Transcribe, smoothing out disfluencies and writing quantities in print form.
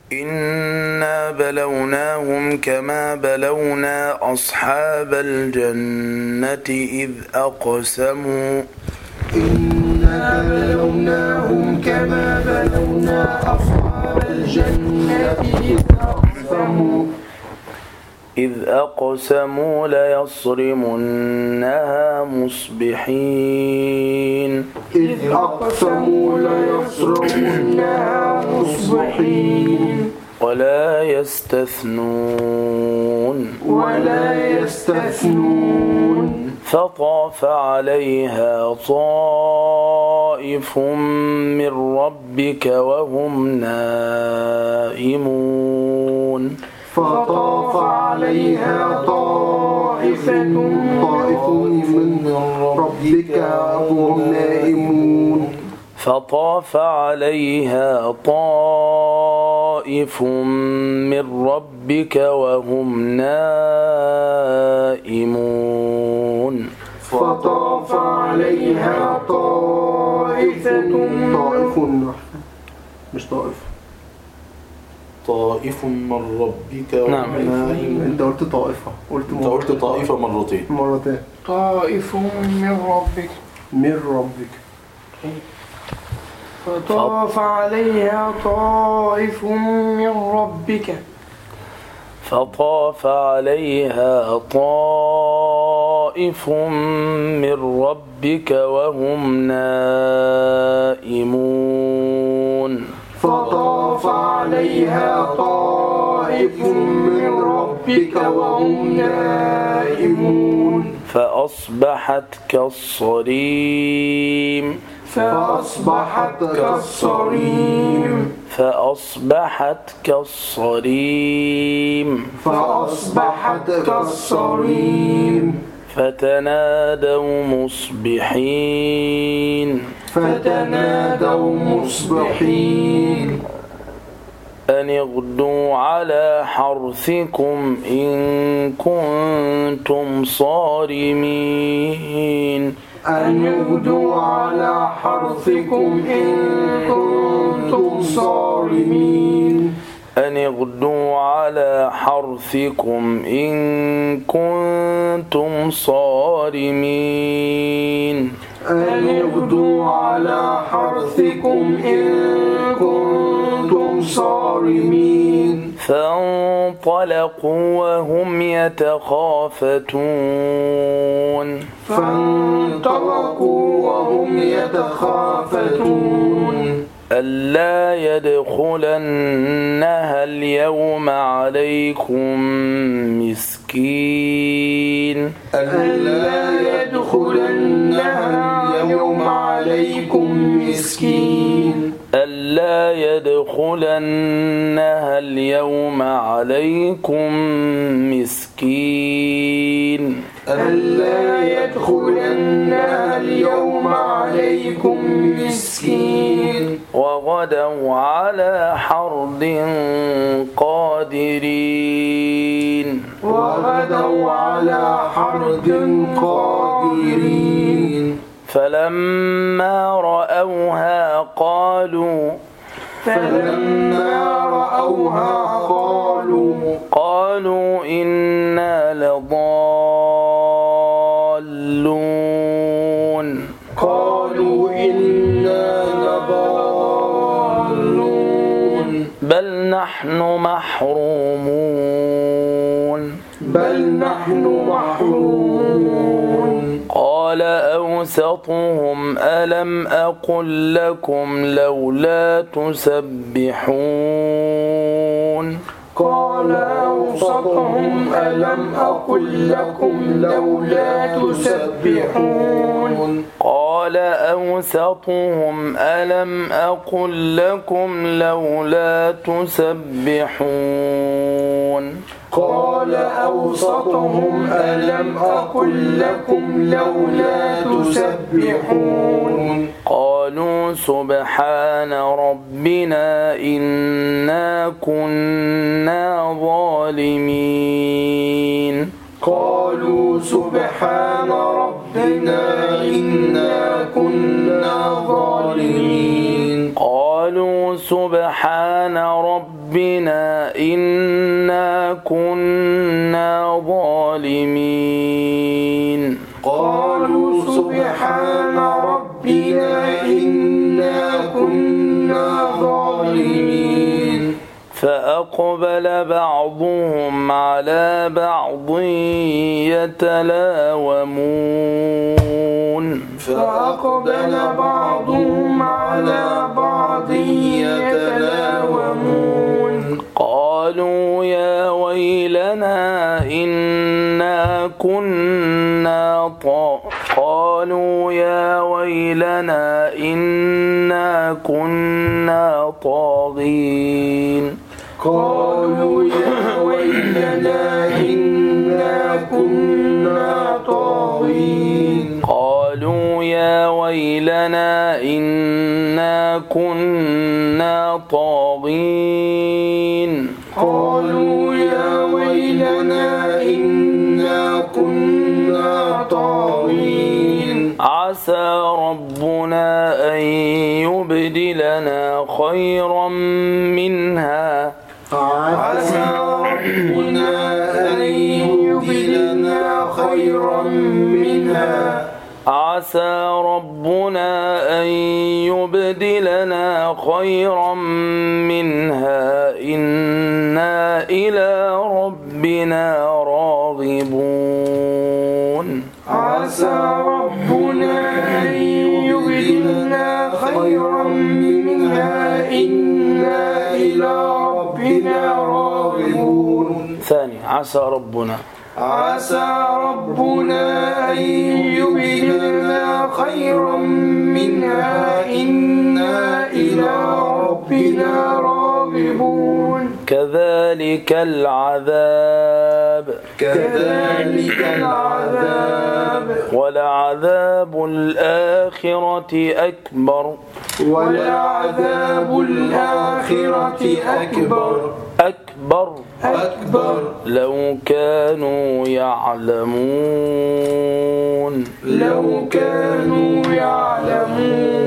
إنا بلوناهم كما بلونا أصحاب الجنة إذ أقسموا إنا بلوناهم كما بلونا أصحاب الجنة إذ أقسموا ليصرمنها مصبحين ولا يستثنون فطاف عليها طائف من ربك وهم نائمون فطاف عليها طائف من ربك وهم نائمون فطاف عليها طائف من ربك وهم نائمون فطاف عليها طائف مش طائف من ربك. نعم. انت قلت طائفة، انت قلت طائفة مرتين. طائف من ربك فطاف عليها طائف من ربك فطاف عليها طائف من ربك وهم نائمون فطاف عليها طائف من ربك وهم نائمون فأصبحت كالصريم فأصبحت كالصريم فتنادوا مصبحين أن اغدوا على حرثكم إن كنتم صارمين أن يغدوا على حرثكم إن كنتم صارمين أن اغدوا على حرثكم إن كنتم صارمين أن يغدوا على حرثكم إن كنتم صارمين فانطلقوا وهم يتخافتون ألا يدخلنها اليوم عليكم مسكين ألا يدخلنها اليوم عليكم مسكين وغدوا على حرد قادرين فلما رأوها قالوا إنا لضالون بل نحن محرومون قال أوسطهم ألم أقل لكم لولا تسبحون قال أوسطهم ألم أقل لكم لولا تسبحون قالوا سبحان ربنا إنا كنا ظالمين قالوا سبحان ربنا إنا كنا ظالمين قالوا سبحان ربنا إنا كنا ظالمين فأقبل بعضهم على بعض يتلاومون فأقبل بعضهم على بعض يتلاومون قالوا يا ويلنا إنا كنا طاغين قالوا يا ويلنا إنا كنا طاغين قالوا يا ويلنا إنا كنا طاغين قالوا يا ويلنا إنا كنا طاغين عسى ربنا أن يبدلنا خيرا منها عسى ربنا أن يبدلنا خيرا منها عسى ربنا أن يبدلنا خيرا منها إنا إلى ربنا راغبون عسى ربنا أن يبدلنا خيرا منها إنا إلى ربنا راغبون ثاني عسى ربنا أن يبدلنا خيرا منها إنا إلى ربنا راغبون كذلك العذاب ولعذاب الآخرة أكبر لو كانوا يعلمون